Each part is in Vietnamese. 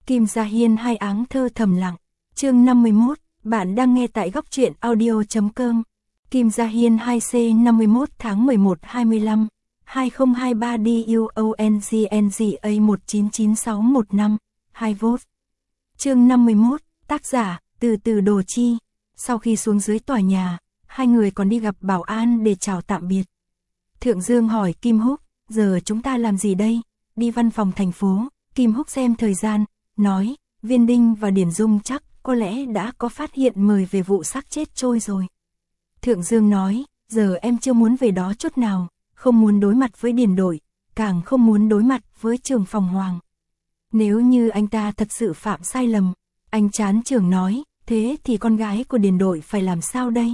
Kim Gia Hiên hai áng thơ thầm lặng. Chương 51, bạn đang nghe tại góc truyện audio.com. Kim Gia Hiên 2C 51 tháng 11 25 2023 DUONGNGA 1999615 2V. Chương 51, tác giả, từ từ Đồ Chi. Sau khi xuống dưới tòa nhà, hai người còn đi gặp bảo an để chào tạm biệt. Thượng Dương hỏi Kim Húc, giờ chúng ta làm gì đây? Đi văn phòng thành phố. Kim Húc xem thời gian, nói, Viên Đinh và Điển Dung chắc có lẽ đã có phát hiện mời về vụ xác chết trôi rồi. Thượng Dương nói, giờ em chưa muốn về đó chút nào, không muốn đối mặt với Điển đội, càng không muốn đối mặt với Trường Phòng Hoàng. Nếu như anh ta thật sự phạm sai lầm, anh Chán Trường nói, thế thì con gái của Điển đội phải làm sao đây?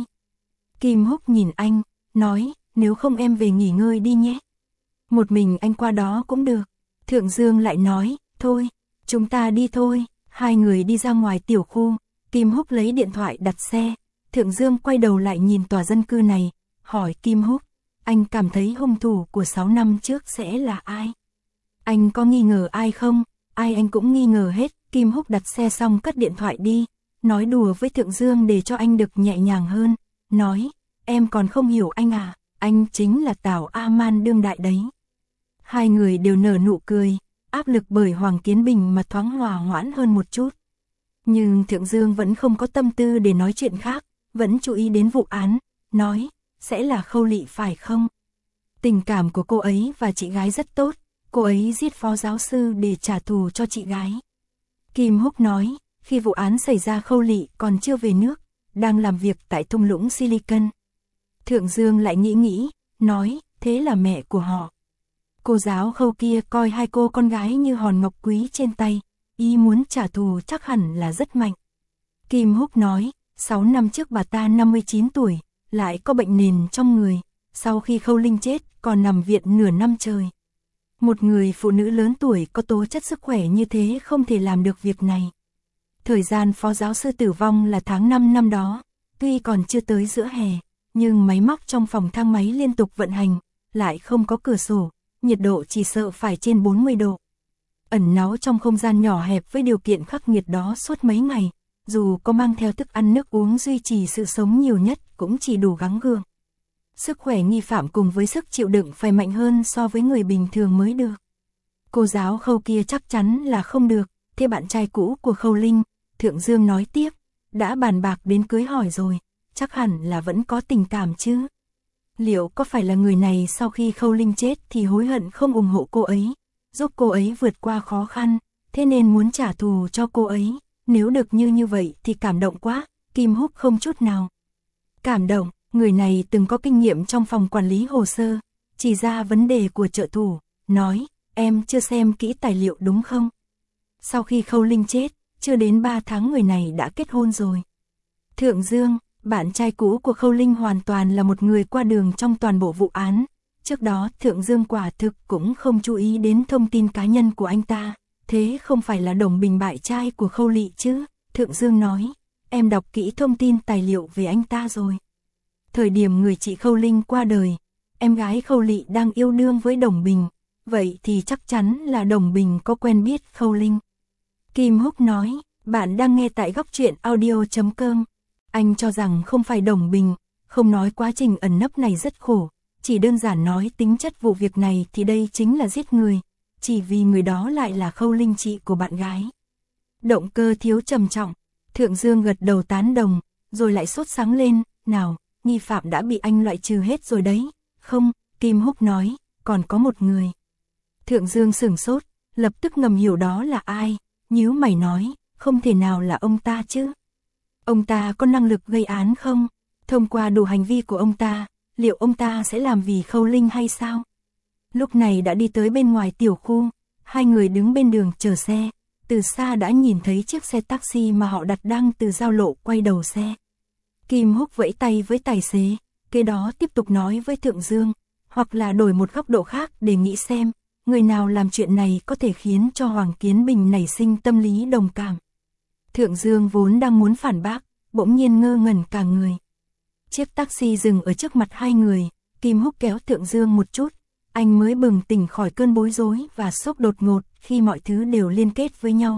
Kim Húc nhìn anh, nói, nếu không em về nghỉ ngơi đi nhé. Một mình anh qua đó cũng được. Thượng Dương lại nói, thôi, chúng ta đi thôi. Hai người đi ra ngoài tiểu khu, Kim Húc lấy điện thoại đặt xe. Thượng Dương quay đầu lại nhìn tòa dân cư này, hỏi Kim Húc, anh cảm thấy hung thủ của 6 năm trước sẽ là ai? Anh có nghi ngờ ai không? Ai anh cũng nghi ngờ hết. Kim Húc đặt xe xong cất điện thoại đi, nói đùa với Thượng Dương để cho anh được nhẹ nhàng hơn, nói, em còn không hiểu anh à, anh chính là Tào A-man đương đại đấy. Hai người đều nở nụ cười, áp lực bởi Hoàng Kiến Bình mà thoáng hòa hoãn hơn một chút. Nhưng Thượng Dương vẫn không có tâm tư để nói chuyện khác, vẫn chú ý đến vụ án, nói, sẽ là Khâu Lị phải không? Tình cảm của cô ấy và chị gái rất tốt, cô ấy giết phó giáo sư để trả thù cho chị gái. Kim Húc nói, khi vụ án xảy ra Khâu Lị còn chưa về nước, đang làm việc tại thung lũng Silicon. Thượng Dương lại nghĩ, nói, thế là mẹ của họ. Cô giáo Khâu kia coi hai cô con gái như hòn ngọc quý trên tay, ý muốn trả thù chắc hẳn là rất mạnh. Kim Húc nói, 6 năm trước bà ta 59 tuổi, lại có bệnh nền trong người, sau khi Khâu Linh chết còn nằm viện nửa năm trời. Một người phụ nữ lớn tuổi có tố chất sức khỏe như thế không thể làm được việc này. Thời gian phó giáo sư tử vong là tháng 5 năm đó, tuy còn chưa tới giữa hè, nhưng máy móc trong phòng thang máy liên tục vận hành, lại không có cửa sổ, nhiệt độ chỉ sợ phải trên 40 độ. Ẩn náu trong không gian nhỏ hẹp với điều kiện khắc nghiệt đó suốt mấy ngày, dù có mang theo thức ăn nước uống duy trì sự sống nhiều nhất cũng chỉ đủ gắng gượng. Sức khỏe nghi phạm cùng với sức chịu đựng phải mạnh hơn so với người bình thường mới được. Cô giáo Khâu kia chắc chắn là không được, thế bạn trai cũ của Khâu Linh, Thượng Dương nói tiếp, đã bàn bạc đến cưới hỏi rồi, chắc hẳn là vẫn có tình cảm chứ. Liệu có phải là người này sau khi Khâu Linh chết thì hối hận không ủng hộ cô ấy, giúp cô ấy vượt qua khó khăn, thế nên muốn trả thù cho cô ấy, nếu được như vậy thì cảm động quá. Kim Húc không chút nào cảm động, người này từng có kinh nghiệm trong phòng quản lý hồ sơ, chỉ ra vấn đề của trợ thủ, nói, em chưa xem kỹ tài liệu đúng không? Sau khi Khâu Linh chết, chưa đến 3 tháng người này đã kết hôn rồi. Thượng Dương, bạn trai cũ của Khâu Linh hoàn toàn là một người qua đường trong toàn bộ vụ án. Trước đó Thượng Dương quả thực cũng không chú ý đến thông tin cá nhân của anh ta. Thế không phải là Đồng Bình bạn trai của Khâu Lị chứ? Thượng Dương nói, em đọc kỹ thông tin tài liệu về anh ta rồi. Thời điểm người chị Khâu Linh qua đời, em gái Khâu Lị đang yêu đương với Đồng Bình. Vậy thì chắc chắn là Đồng Bình có quen biết Khâu Linh. Kim Húc nói, bạn đang nghe tại góc truyện audio.com. Anh cho rằng không phải Đồng Bình, không nói quá trình ẩn nấp này rất khổ, chỉ đơn giản nói tính chất vụ việc này thì đây chính là giết người, chỉ vì người đó lại là Khâu Linh chị của bạn gái. Động cơ thiếu trầm trọng, Thượng Dương gật đầu tán đồng, rồi lại sốt sáng lên, nào, nghi phạm đã bị anh loại trừ hết rồi đấy. Không, Kim Húc nói, còn có một người. Thượng Dương sửng sốt, lập tức ngầm hiểu đó là ai, nhíu mày nói, không thể nào là ông ta chứ. Ông ta có năng lực gây án không? Thông qua đủ hành vi của ông ta, liệu ông ta sẽ làm vì Khâu Linh hay sao? Lúc này đã đi tới bên ngoài tiểu khu, hai người đứng bên đường chờ xe, từ xa đã nhìn thấy chiếc xe taxi mà họ đặt đang từ giao lộ quay đầu xe. Kim Húc vẫy tay với tài xế, kế đó tiếp tục nói với Thượng Dương, hoặc là đổi một góc độ khác để nghĩ xem, người nào làm chuyện này có thể khiến cho Hoàng Kiến Bình nảy sinh tâm lý đồng cảm. Thượng Dương vốn đang muốn phản bác, bỗng nhiên ngơ ngẩn cả người. Chiếc taxi dừng ở trước mặt hai người, Kim Húc kéo Thượng Dương một chút, anh mới bừng tỉnh khỏi cơn bối rối và sốc đột ngột khi mọi thứ đều liên kết với nhau.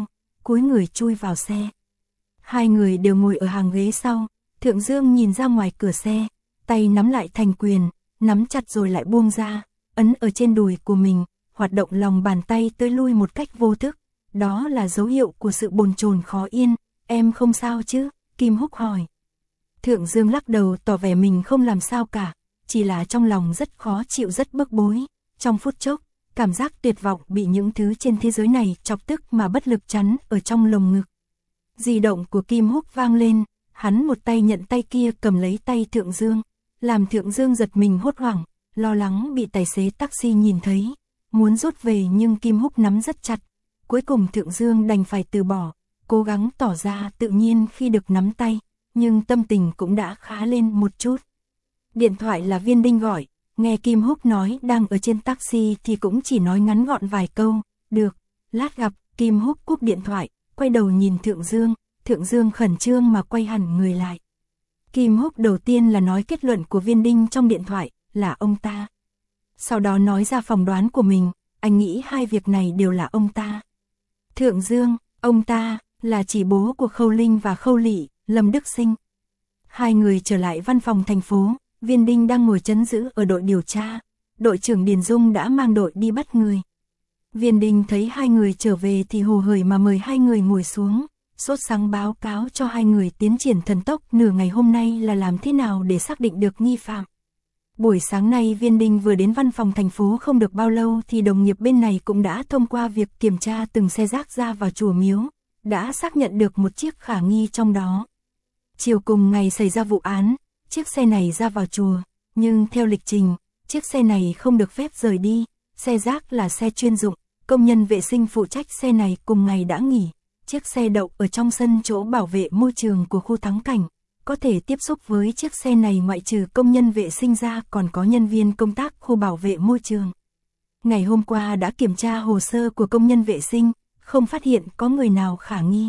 cúi người chui vào xe. Hai người đều ngồi ở hàng ghế sau, Thượng Dương nhìn ra ngoài cửa xe, tay nắm lại thành quyền, nắm chặt rồi lại buông ra, ấn ở trên đùi của mình, hoạt động lòng bàn tay tới lui một cách vô thức. Đó là dấu hiệu của sự bồn chồn khó yên. Em không sao chứ? Kim Húc hỏi. Thượng Dương lắc đầu tỏ vẻ mình không làm sao cả, chỉ là trong lòng rất khó chịu, rất bức bối. Trong phút chốc, cảm giác tuyệt vọng bị những thứ trên thế giới này chọc tức mà bất lực chắn ở trong lồng ngực. Di động của Kim Húc vang lên, hắn một tay nhận tay kia cầm lấy tay Thượng Dương, làm Thượng Dương giật mình hốt hoảng, lo lắng bị tài xế taxi nhìn thấy, muốn rút về nhưng Kim Húc nắm rất chặt. Cuối cùng Thượng Dương đành phải từ bỏ, cố gắng tỏ ra tự nhiên khi được nắm tay, nhưng tâm tình cũng đã khá lên một chút. Điện thoại là Viên Đinh gọi, nghe Kim Húc nói đang ở trên taxi thì cũng chỉ nói ngắn gọn vài câu, được, lát gặp. Kim Húc cúp điện thoại, quay đầu nhìn Thượng Dương khẩn trương mà quay hẳn người lại. Kim Húc đầu tiên là nói kết luận của Viên Đinh trong điện thoại, là ông ta. Sau đó nói ra phỏng đoán của mình, anh nghĩ hai việc này đều là ông ta. Thượng Dương, ông ta, là chỉ bố của Khâu Linh và Khâu Lị, Lâm Đức Sinh. Hai người trở lại văn phòng thành phố, Viên Đinh đang ngồi trấn giữ ở đội điều tra. Đội trưởng Điền Dung đã mang đội đi bắt người. Viên Đinh thấy hai người trở về thì hồ hởi mà mời hai người ngồi xuống, sốt sắng báo cáo cho hai người tiến triển thần tốc nửa ngày hôm nay là làm thế nào để xác định được nghi phạm. Buổi sáng nay Viên Đinh vừa đến văn phòng thành phố không được bao lâu thì đồng nghiệp bên này cũng đã thông qua việc kiểm tra từng xe rác ra vào chùa Miếu, đã xác nhận được một chiếc khả nghi trong đó. Chiều cùng ngày xảy ra vụ án, chiếc xe này ra vào chùa, nhưng theo lịch trình, chiếc xe này không được phép rời đi, xe rác là xe chuyên dụng, công nhân vệ sinh phụ trách xe này cùng ngày đã nghỉ, chiếc xe đậu ở trong sân chỗ bảo vệ môi trường của khu Thắng Cảnh. Có thể tiếp xúc với chiếc xe này ngoại trừ công nhân vệ sinh ra còn có nhân viên công tác khu bảo vệ môi trường. Ngày hôm qua đã kiểm tra hồ sơ của công nhân vệ sinh, không phát hiện có người nào khả nghi.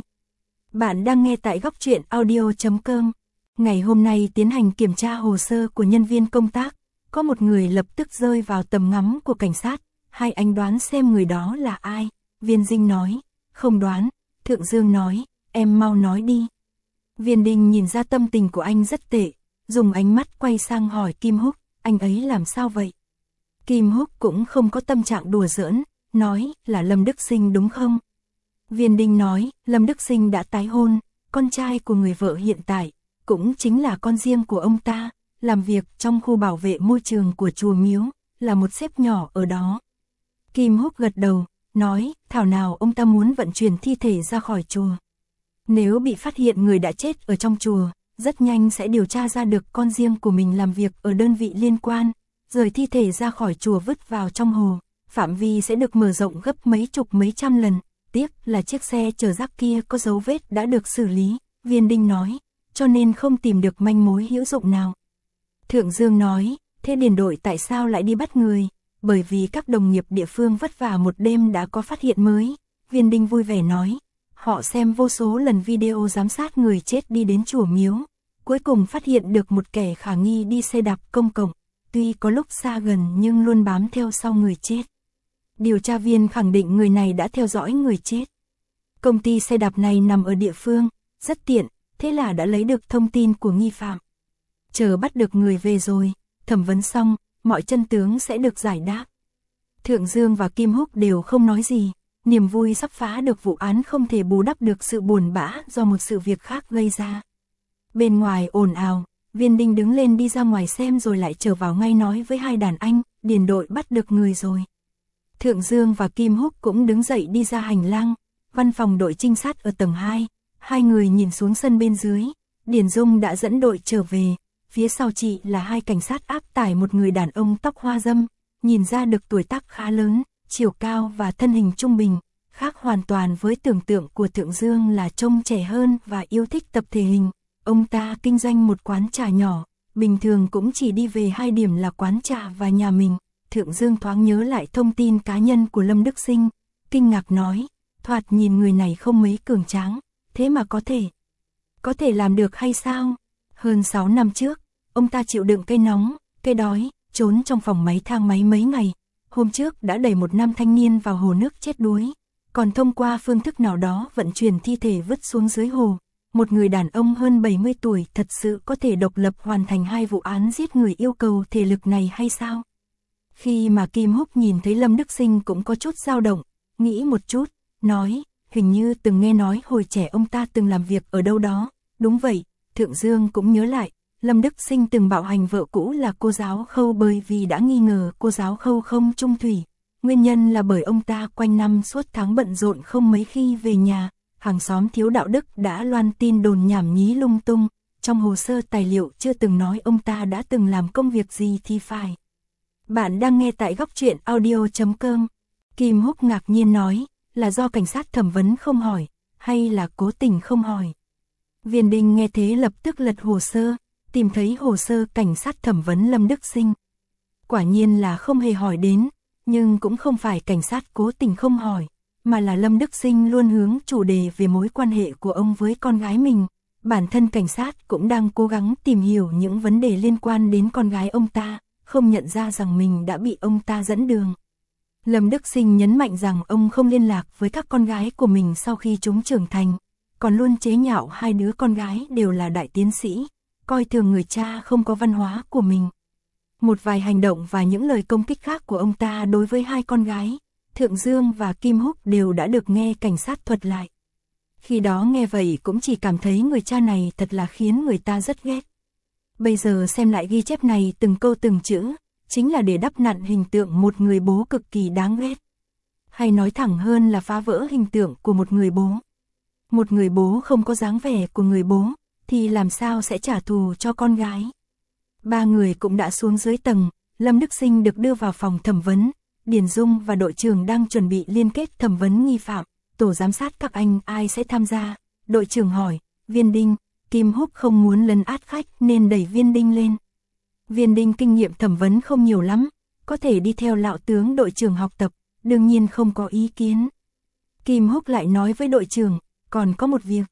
Bạn đang nghe tại Góc Truyện Audio.com. Ngày hôm nay tiến hành kiểm tra hồ sơ của nhân viên công tác, có một người lập tức rơi vào tầm ngắm của cảnh sát. Hai anh đoán xem người đó là ai? Viên Dinh nói. Không đoán. Thượng Dương nói. Em mau nói đi. Viên Đinh nhìn ra tâm tình của anh rất tệ, dùng ánh mắt quay sang hỏi Kim Húc, anh ấy làm sao vậy? Kim Húc cũng không có tâm trạng đùa giỡn, nói là Lâm Đức Sinh đúng không? Viên Đinh nói, Lâm Đức Sinh đã tái hôn, con trai của người vợ hiện tại, cũng chính là con riêng của ông ta, làm việc trong khu bảo vệ môi trường của chùa Miếu, là một sếp nhỏ ở đó. Kim Húc gật đầu, nói, thảo nào ông ta muốn vận chuyển thi thể ra khỏi chùa. Nếu bị phát hiện người đã chết ở trong chùa, rất nhanh sẽ điều tra ra được con riêng của mình làm việc ở đơn vị liên quan, rời thi thể ra khỏi chùa vứt vào trong hồ, phạm vi sẽ được mở rộng gấp mấy chục mấy trăm lần. Tiếc là chiếc xe chở rác kia có dấu vết đã được xử lý, Viên Đinh nói, cho nên không tìm được manh mối hữu dụng nào. Thượng Dương nói, thế Điền đội tại sao lại đi bắt người? Bởi vì các đồng nghiệp địa phương vất vả một đêm đã có phát hiện mới. Viên Đinh vui vẻ nói, họ xem vô số lần video giám sát người chết đi đến chùa Miếu, cuối cùng phát hiện được một kẻ khả nghi đi xe đạp công cộng, tuy có lúc xa gần nhưng luôn bám theo sau người chết. Điều tra viên khẳng định người này đã theo dõi người chết. Công ty xe đạp này nằm ở địa phương, rất tiện, thế là đã lấy được thông tin của nghi phạm. Chờ bắt được người về rồi, thẩm vấn xong, mọi chân tướng sẽ được giải đáp. Thượng Dương và Kim Húc đều không nói gì, niềm vui sắp phá được vụ án không thể bù đắp được sự buồn bã do một sự việc khác gây ra. Bên ngoài ồn ào, Viên Đinh đứng lên đi ra ngoài xem rồi lại trở vào ngay nói với hai đàn anh, Điền đội bắt được người rồi. Thượng Dương và Kim Húc cũng đứng dậy đi ra hành lang, văn phòng đội trinh sát ở tầng 2, hai người nhìn xuống sân bên dưới, Điền Dung đã dẫn đội trở về, phía sau chị là hai cảnh sát áp tải một người đàn ông tóc hoa râm, nhìn ra được tuổi tác khá lớn, chiều cao và thân hình trung bình, khác hoàn toàn với tưởng tượng của Thượng Dương là trông trẻ hơn và yêu thích tập thể hình. Ông ta kinh doanh một quán trà nhỏ, bình thường cũng chỉ đi về hai điểm là quán trà và nhà mình. Thượng Dương thoáng nhớ lại thông tin cá nhân của Lâm Đức Sinh, kinh ngạc nói, thoạt nhìn người này không mấy cường tráng, thế mà có thể làm được hay sao? Hơn 6 năm trước, ông ta chịu đựng cây nóng, cây đói, trốn trong phòng máy thang máy mấy ngày. Hôm trước đã đẩy một nam thanh niên vào hồ nước chết đuối. còn thông qua phương thức nào đó vận chuyển thi thể vứt xuống dưới hồ. Một người đàn ông hơn 70 tuổi thật sự có thể độc lập hoàn thành 2 vụ án giết người yêu cầu thể lực này hay sao? Khi mà Kim Húc nhìn thấy Lâm Đức Sinh cũng có chút dao động, nghĩ một chút, nói, hình như từng nghe nói hồi trẻ ông ta từng làm việc ở đâu đó. Đúng vậy, Thượng Dương cũng nhớ lại, Lâm Đức Sinh từng bạo hành vợ cũ là cô giáo Khâu bởi vì đã nghi ngờ cô giáo Khâu không trung thủy. Nguyên nhân là bởi ông ta quanh năm suốt tháng bận rộn không mấy khi về nhà, hàng xóm thiếu đạo đức đã loan tin đồn nhảm nhí lung tung, trong hồ sơ tài liệu chưa từng nói ông ta đã từng làm công việc gì thì phải. Bạn đang nghe tại góc truyện audio.com. Kim Húc ngạc nhiên nói, là do cảnh sát thẩm vấn không hỏi, hay là cố tình không hỏi. Viên Đinh nghe thế lập tức lật hồ sơ, tìm thấy hồ sơ cảnh sát thẩm vấn Lâm Đức Sinh. Quả nhiên là không hề hỏi đến, nhưng cũng không phải cảnh sát cố tình không hỏi, mà là Lâm Đức Sinh luôn hướng chủ đề về mối quan hệ của ông với con gái mình. Bản thân cảnh sát cũng đang cố gắng tìm hiểu những vấn đề liên quan đến con gái ông ta, không nhận ra rằng mình đã bị ông ta dẫn đường. Lâm Đức Sinh nhấn mạnh rằng ông không liên lạc với các con gái của mình sau khi chúng trưởng thành, còn luôn chế nhạo 2 đứa con gái đều là đại tiến sĩ, coi thường người cha không có văn hóa của mình. Một vài hành động và những lời công kích khác của ông ta đối với 2 con gái, Thượng Dương và Kim Húc đều đã được nghe cảnh sát thuật lại. Khi đó nghe vậy cũng chỉ cảm thấy người cha này thật là khiến người ta rất ghét. Bây giờ xem lại ghi chép này từng câu từng chữ, chính là để đắp nặn hình tượng một người bố cực kỳ đáng ghét. Hay nói thẳng hơn là phá vỡ hình tượng của một người bố. Một người bố không có dáng vẻ của người bố, thì làm sao sẽ trả thù cho con gái. 3 người cũng đã xuống dưới tầng, Lâm Đức Sinh được đưa vào phòng thẩm vấn, Điền Dung và đội trưởng đang chuẩn bị liên kết thẩm vấn nghi phạm, tổ giám sát các anh ai sẽ tham gia. Đội trưởng hỏi, Viên Đinh, Kim Húc không muốn lấn át khách nên đẩy Viên Đinh lên. Viên Đinh kinh nghiệm thẩm vấn không nhiều lắm, có thể đi theo lão tướng đội trưởng học tập, đương nhiên không có ý kiến. Kim Húc lại nói với đội trưởng, còn có một việc.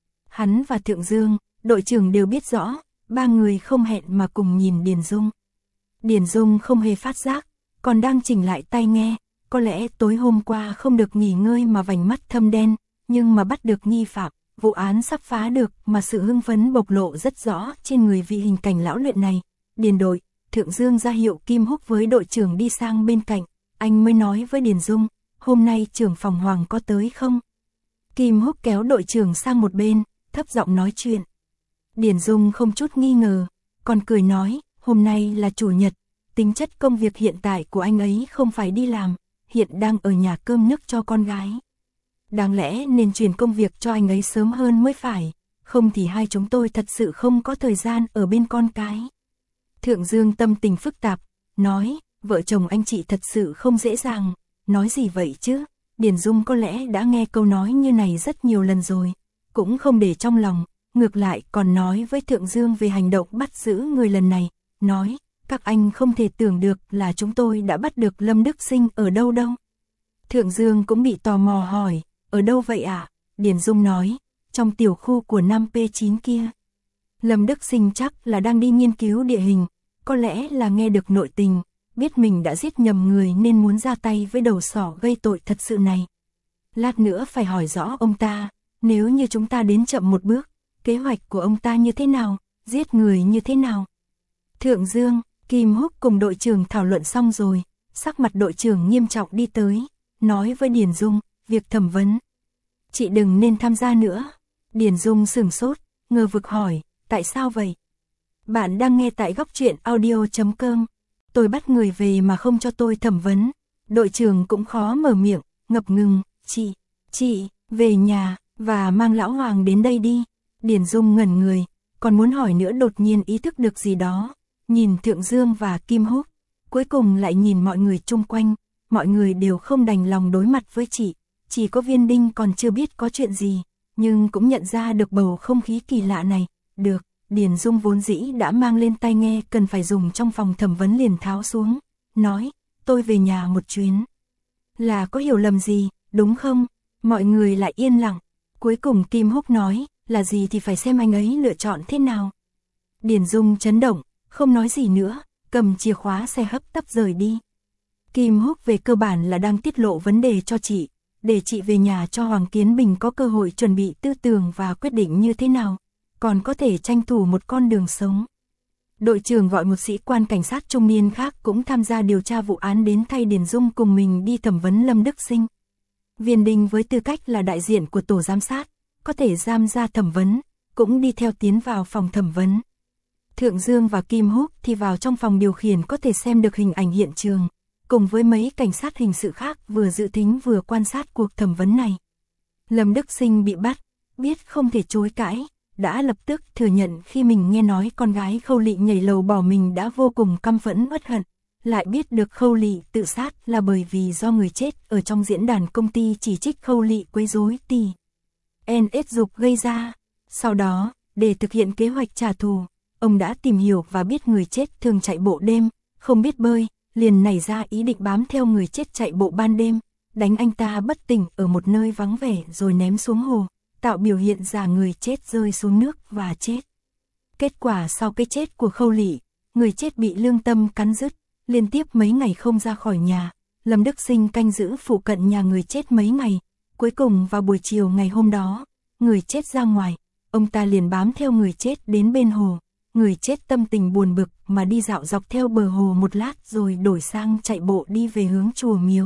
Hắn và Thượng Dương, đội trưởng đều biết rõ, 3 người không hẹn mà cùng nhìn Điền Dung. Điền Dung không hề phát giác, còn đang chỉnh lại tai nghe, có lẽ tối hôm qua không được nghỉ ngơi mà vành mắt thâm đen, nhưng mà bắt được nghi phạm, vụ án sắp phá được mà sự hưng phấn bộc lộ rất rõ trên người vị hình cảnh lão luyện này. Điền đội, Thượng Dương ra hiệu Kim Húc với đội trưởng đi sang bên cạnh, anh mới nói với Điền Dung, hôm nay trưởng phòng Hoàng có tới không? Kim Húc kéo đội trưởng sang một bên, thấp giọng nói chuyện. Điền Dung không chút nghi ngờ, còn cười nói, hôm nay là chủ nhật, tính chất công việc hiện tại của anh ấy không phải đi làm, hiện đang ở nhà cơm nước cho con gái. Đáng lẽ nên chuyển công việc cho anh ấy sớm hơn mới phải, không thì hai chúng tôi thật sự không có thời gian ở bên con cái. Thượng Dương tâm tình phức tạp, nói, vợ chồng anh chị thật sự không dễ dàng, nói gì vậy chứ? Điền Dung có lẽ đã nghe câu nói như này rất nhiều lần rồi, cũng không để trong lòng, ngược lại còn nói với Thượng Dương về hành động bắt giữ người lần này, nói, các anh không thể tưởng được là chúng tôi đã bắt được Lâm Đức Sinh ở đâu đâu. Thượng Dương cũng bị tò mò hỏi, ở đâu vậy ạ? Điền Dung nói, trong tiểu khu của 5P9 kia. Lâm Đức Sinh chắc là đang đi nghiên cứu địa hình, có lẽ là nghe được nội tình, biết mình đã giết nhầm người nên muốn ra tay với đầu sỏ gây tội thật sự này. Lát nữa phải hỏi rõ ông ta, nếu như chúng ta đến chậm một bước, kế hoạch của ông ta như thế nào, giết người như thế nào. Thượng Dương, Kim Húc cùng đội trưởng thảo luận xong rồi, sắc mặt đội trưởng nghiêm trọng đi tới, nói với Điền Dung, việc thẩm vấn. Chị đừng nên tham gia nữa. Điền Dung sửng sốt, ngờ vực hỏi, tại sao vậy? Bạn đang nghe tại góc truyện audio.com. Tôi bắt người về mà không cho tôi thẩm vấn. Đội trưởng cũng khó mở miệng, ngập ngừng, chị, về nhà, và mang lão Hoàng đến đây đi. Điền Dung ngẩn người, còn muốn hỏi nữa đột nhiên ý thức được gì đó, nhìn Thượng Dương và Kim Húc, cuối cùng lại nhìn mọi người chung quanh, mọi người đều không đành lòng đối mặt với chị, chỉ có Viên Đinh còn chưa biết có chuyện gì, nhưng cũng nhận ra được bầu không khí kỳ lạ này. Được, Điền Dung vốn dĩ đã mang lên tai nghe cần phải dùng trong phòng thẩm vấn liền tháo xuống, nói, tôi về nhà một chuyến. Là có hiểu lầm gì, đúng không? Mọi người lại yên lặng, cuối cùng Kim Húc nói, là gì thì phải xem anh ấy lựa chọn thế nào. Điền Dung chấn động, không nói gì nữa, cầm chìa khóa xe hấp tấp rời đi. Kim Húc về cơ bản là đang tiết lộ vấn đề cho chị, để chị về nhà cho Hoàng Kiến Bình có cơ hội chuẩn bị tư tưởng và quyết định như thế nào, còn có thể tranh thủ một con đường sống. Đội trưởng gọi một sĩ quan cảnh sát trung niên khác cũng tham gia điều tra vụ án đến thay Điền Dung cùng mình đi thẩm vấn Lâm Đức Sinh. Viên Đình với tư cách là đại diện của tổ giám sát, có thể giam ra thẩm vấn, cũng đi theo tiến vào phòng thẩm vấn. Thượng Dương và Kim Húc thì vào trong phòng điều khiển có thể xem được hình ảnh hiện trường, cùng với mấy cảnh sát hình sự khác vừa dự thính vừa quan sát cuộc thẩm vấn này. Lâm Đức Sinh bị bắt, biết không thể chối cãi, đã lập tức thừa nhận khi mình nghe nói con gái Khâu Lị nhảy lầu bỏ mình đã vô cùng căm phẫn uất hận, lại biết được Khâu Lị tự sát là bởi vì do người chết ở trong diễn đàn công ty chỉ trích Khâu Lị quấy rối NS Dục gây ra. Sau đó, để thực hiện kế hoạch trả thù, ông đã tìm hiểu và biết người chết thường chạy bộ đêm, không biết bơi, liền nảy ra ý định bám theo người chết chạy bộ ban đêm, đánh anh ta bất tỉnh ở một nơi vắng vẻ rồi ném xuống hồ, tạo biểu hiện giả người chết rơi xuống nước và chết. Kết quả sau cái chết của Khâu Lị, người chết bị lương tâm cắn rứt, liên tiếp mấy ngày không ra khỏi nhà. Lâm Đức Sinh canh giữ phụ cận nhà người chết mấy ngày, cuối cùng vào buổi chiều ngày hôm đó, người chết ra ngoài, ông ta liền bám theo người chết đến bên hồ. Người chết tâm tình buồn bực mà đi dạo dọc theo bờ hồ một lát rồi đổi sang chạy bộ đi về hướng chùa miếu.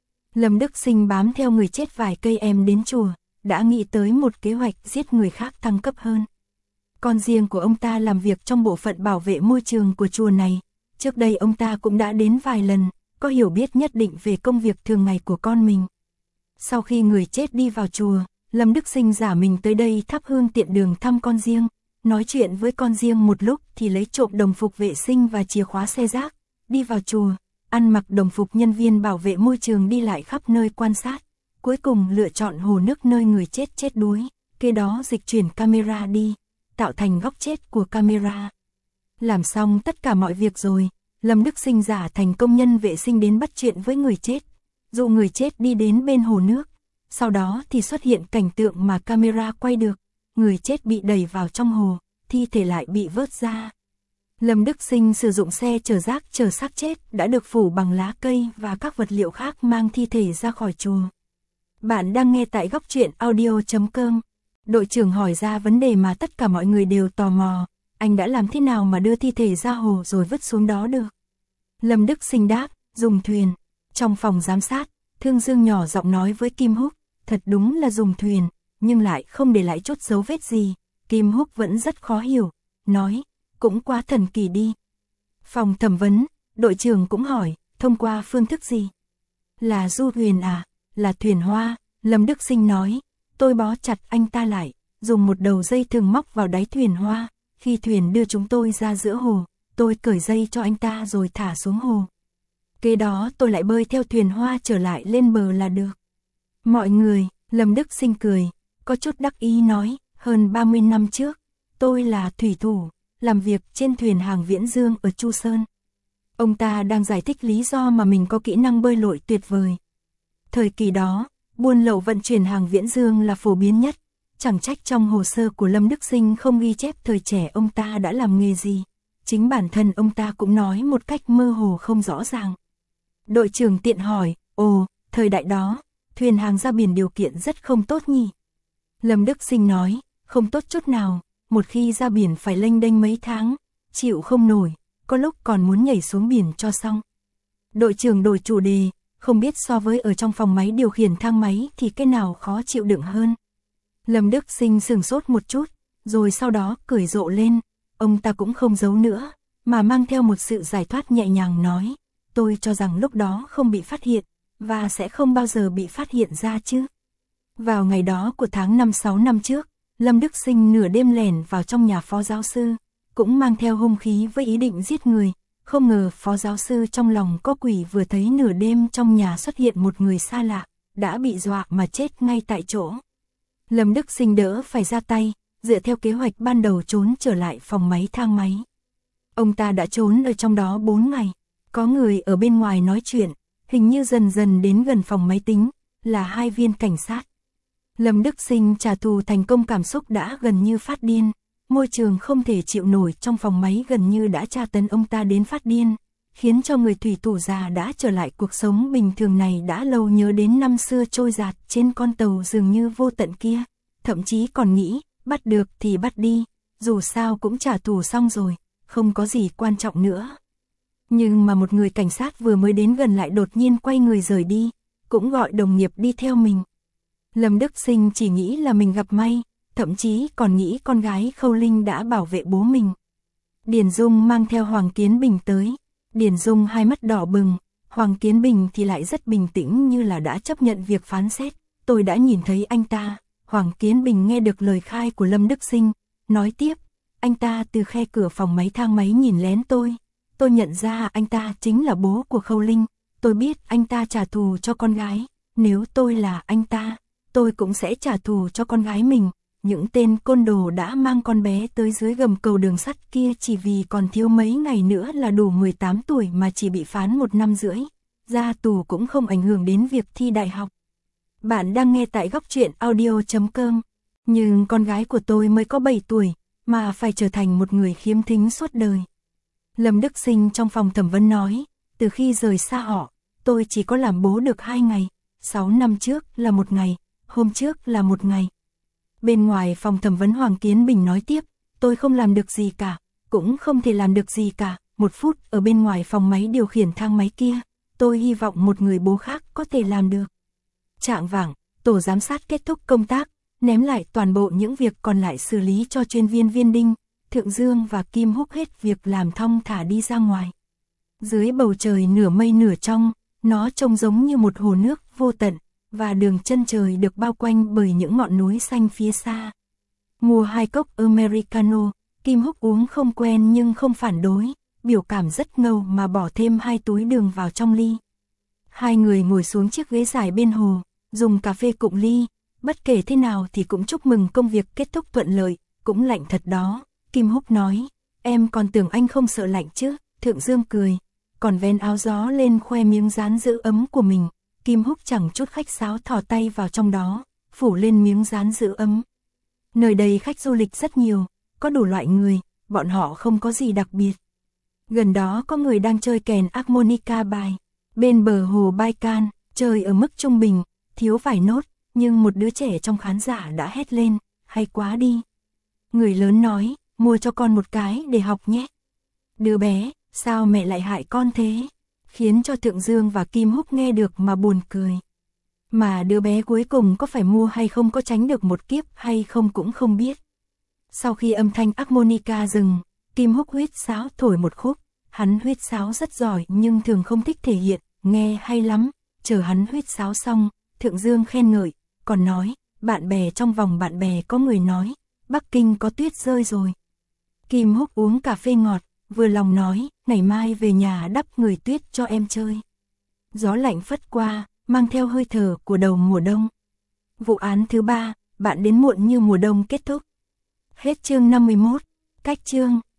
Lâm Đức Sinh bám theo người chết vài cây em đến chùa, đã nghĩ tới một kế hoạch giết người khác thăng cấp hơn. Con riêng của ông ta làm việc trong bộ phận bảo vệ môi trường của chùa này, trước đây ông ta cũng đã đến vài lần, có hiểu biết nhất định về công việc thường ngày của con mình. Sau khi người chết đi vào chùa, Lâm Đức Sinh giả mình tới đây thắp hương tiện đường thăm con riêng, nói chuyện với con riêng một lúc thì lấy trộm đồng phục vệ sinh và chìa khóa xe rác, đi vào chùa, ăn mặc đồng phục nhân viên bảo vệ môi trường đi lại khắp nơi quan sát, cuối cùng lựa chọn hồ nước nơi người chết chết đuối, kế đó dịch chuyển camera đi, tạo thành góc chết của camera. Làm xong tất cả mọi việc rồi, Lâm Đức Sinh giả thành công nhân vệ sinh đến bắt chuyện với người chết, dụ người chết đi đến bên hồ nước, sau đó thì xuất hiện cảnh tượng mà camera quay được, người chết bị đẩy vào trong hồ, thi thể lại bị vớt ra. Lâm Đức Sinh sử dụng xe chở rác chở xác chết đã được phủ bằng lá cây và các vật liệu khác mang thi thể ra khỏi chùa. Bạn đang nghe tại góc truyện audio.com. Đội trưởng hỏi ra vấn đề mà tất cả mọi người đều tò mò, anh đã làm thế nào mà đưa thi thể ra hồ rồi vứt xuống đó được? Lâm Đức Sinh đáp, dùng thuyền. Trong phòng giám sát, Thương Dương nhỏ giọng nói với Kim Húc, thật đúng là dùng thuyền, nhưng lại không để lại chút dấu vết gì. Kim Húc vẫn rất khó hiểu, nói, cũng quá thần kỳ đi. Phòng thẩm vấn, đội trưởng cũng hỏi, thông qua phương thức gì? Là du thuyền à? Là thuyền hoa. Lâm Đức Sinh nói, tôi bó chặt anh ta lại, dùng một đầu dây thừng móc vào đáy thuyền hoa. Khi thuyền đưa chúng tôi ra giữa hồ, tôi cởi dây cho anh ta rồi thả xuống hồ. Kế đó tôi lại bơi theo thuyền hoa trở lại lên bờ là được. Mọi người, Lâm Đức Sinh cười, có chút đắc ý nói, hơn 30 năm trước, tôi là thủy thủ, làm việc trên thuyền hàng Viễn Dương ở Chu Sơn. Ông ta đang giải thích lý do mà mình có kỹ năng bơi lội tuyệt vời. Thời kỳ đó, buôn lậu vận chuyển hàng Viễn Dương là phổ biến nhất, chẳng trách trong hồ sơ của Lâm Đức Sinh không ghi chép thời trẻ ông ta đã làm nghề gì. Chính bản thân ông ta cũng nói một cách mơ hồ không rõ ràng. Đội trưởng tiện hỏi, ồ, thời đại đó, thuyền hàng ra biển điều kiện rất không tốt nhỉ? Lâm Đức Sinh nói, không tốt chút nào, một khi ra biển phải lênh đênh mấy tháng, chịu không nổi, có lúc còn muốn nhảy xuống biển cho xong. Đội trưởng đổi chủ đề, không biết so với ở trong phòng máy điều khiển thang máy thì cái nào khó chịu đựng hơn. Lâm Đức Sinh sửng sốt một chút, rồi sau đó cười rộ lên, ông ta cũng không giấu nữa, mà mang theo một sự giải thoát nhẹ nhàng nói, tôi cho rằng lúc đó không bị phát hiện, và sẽ không bao giờ bị phát hiện ra chứ. Vào ngày đó của tháng 5-6 năm trước, Lâm Đức Sinh nửa đêm lẻn vào trong nhà phó giáo sư, cũng mang theo hung khí với ý định giết người, không ngờ phó giáo sư trong lòng có quỷ vừa thấy nửa đêm trong nhà xuất hiện một người xa lạ, đã bị dọa mà chết ngay tại chỗ. Lâm Đức Sinh đỡ phải ra tay, dựa theo kế hoạch ban đầu trốn trở lại phòng máy thang máy. Ông ta đã trốn ở trong đó 4 ngày, có người ở bên ngoài nói chuyện, hình như dần dần đến gần phòng máy tính, là 2 viên cảnh sát. Lâm Đức Sinh trả thù thành công cảm xúc đã gần như phát điên, môi trường không thể chịu nổi trong phòng máy gần như đã tra tấn ông ta đến phát điên, khiến cho người thủy thủ già đã trở lại cuộc sống bình thường này đã lâu nhớ đến năm xưa trôi dạt trên con tàu dường như vô tận kia, thậm chí còn nghĩ, bắt được thì bắt đi, dù sao cũng trả thù xong rồi, không có gì quan trọng nữa. Nhưng mà một người cảnh sát vừa mới đến gần lại đột nhiên quay người rời đi, cũng gọi đồng nghiệp đi theo mình. Lâm Đức Sinh chỉ nghĩ là mình gặp may, thậm chí còn nghĩ con gái Khâu Linh đã bảo vệ bố mình. Điền Dung mang theo Hoàng Kiến Bình tới. Điền Dung hai mắt đỏ bừng, Hoàng Kiến Bình thì lại rất bình tĩnh như là đã chấp nhận việc phán xét. Tôi đã nhìn thấy anh ta. Hoàng Kiến Bình nghe được lời khai của Lâm Đức Sinh, nói tiếp, anh ta từ khe cửa phòng máy thang máy nhìn lén tôi. Tôi nhận ra anh ta chính là bố của Khâu Linh. Tôi biết anh ta trả thù cho con gái. Nếu tôi là anh ta, tôi cũng sẽ trả thù cho con gái mình. Những tên côn đồ đã mang con bé tới dưới gầm cầu đường sắt kia chỉ vì còn thiếu mấy ngày nữa là đủ 18 tuổi mà chỉ bị phán 1 năm rưỡi. Ra tù cũng không ảnh hưởng đến việc thi đại học. Bạn đang nghe tại góc truyện audio.com. Nhưng con gái của tôi mới có 7 tuổi, mà phải trở thành một người khiếm thính suốt đời. Lâm Đức Sinh trong phòng thẩm vấn nói, từ khi rời xa họ, tôi chỉ có làm bố được 2 ngày. 6 năm trước là 1 ngày, hôm trước là 1 ngày. Bên ngoài phòng thẩm vấn Hoàng Kiến Bình nói tiếp, tôi không làm được gì cả, cũng không thể làm được gì cả. 1 phút ở bên ngoài phòng máy điều khiển thang máy kia, tôi hy vọng một người bố khác có thể làm được. Chạng vạng, tổ giám sát kết thúc công tác, ném lại toàn bộ những việc còn lại xử lý cho chuyên viên Viên Đinh. Thượng Dương và Kim Húc hết việc làm thong thả đi ra ngoài. Dưới bầu trời nửa mây nửa trong, nó trông giống như một hồ nước vô tận, và đường chân trời được bao quanh bởi những ngọn núi xanh phía xa. Mua 2 cốc Americano, Kim Húc uống không quen nhưng không phản đối, biểu cảm rất ngầu mà bỏ thêm 2 túi đường vào trong ly. Hai người ngồi xuống chiếc ghế dài bên hồ, dùng cà phê cụng ly, bất kể thế nào thì cũng chúc mừng công việc kết thúc thuận lợi, cũng lạnh thật đó. Kim Húc nói, em còn tưởng anh không sợ lạnh chứ. Thượng Dương cười, còn vén áo gió lên khoe miếng dán giữ ấm của mình. Kim Húc chẳng chút khách sáo thò tay vào trong đó, phủ lên miếng dán giữ ấm. Nơi đây khách du lịch rất nhiều, có đủ loại người, bọn họ không có gì đặc biệt. Gần đó có người đang chơi kèn harmonica bài. Bên bờ hồ Baikal, chơi ở mức trung bình, thiếu vài nốt, nhưng một đứa trẻ trong khán giả đã hét lên, hay quá đi. Người lớn nói, mua cho con một cái để học nhé. Đứa bé, sao mẹ lại hại con thế? Khiến cho Thượng Dương và Kim Húc nghe được mà buồn cười. Mà đứa bé cuối cùng có phải mua hay không, có tránh được một kiếp hay không cũng không biết. Sau khi âm thanh harmonica dừng, Kim Húc huýt sáo thổi một khúc. Hắn huýt sáo rất giỏi nhưng thường không thích thể hiện, nghe hay lắm. Chờ hắn huýt sáo xong, Thượng Dương khen ngợi, còn nói, bạn bè trong vòng bạn bè có người nói, Bắc Kinh có tuyết rơi rồi. Kim Húc uống cà phê ngọt, vừa lòng nói, ngày mai về nhà đắp người tuyết cho em chơi. Gió lạnh phất qua, mang theo hơi thở của đầu mùa đông. Vụ án thứ 3, bạn đến muộn như mùa đông kết thúc. Hết chương 51, cách chương.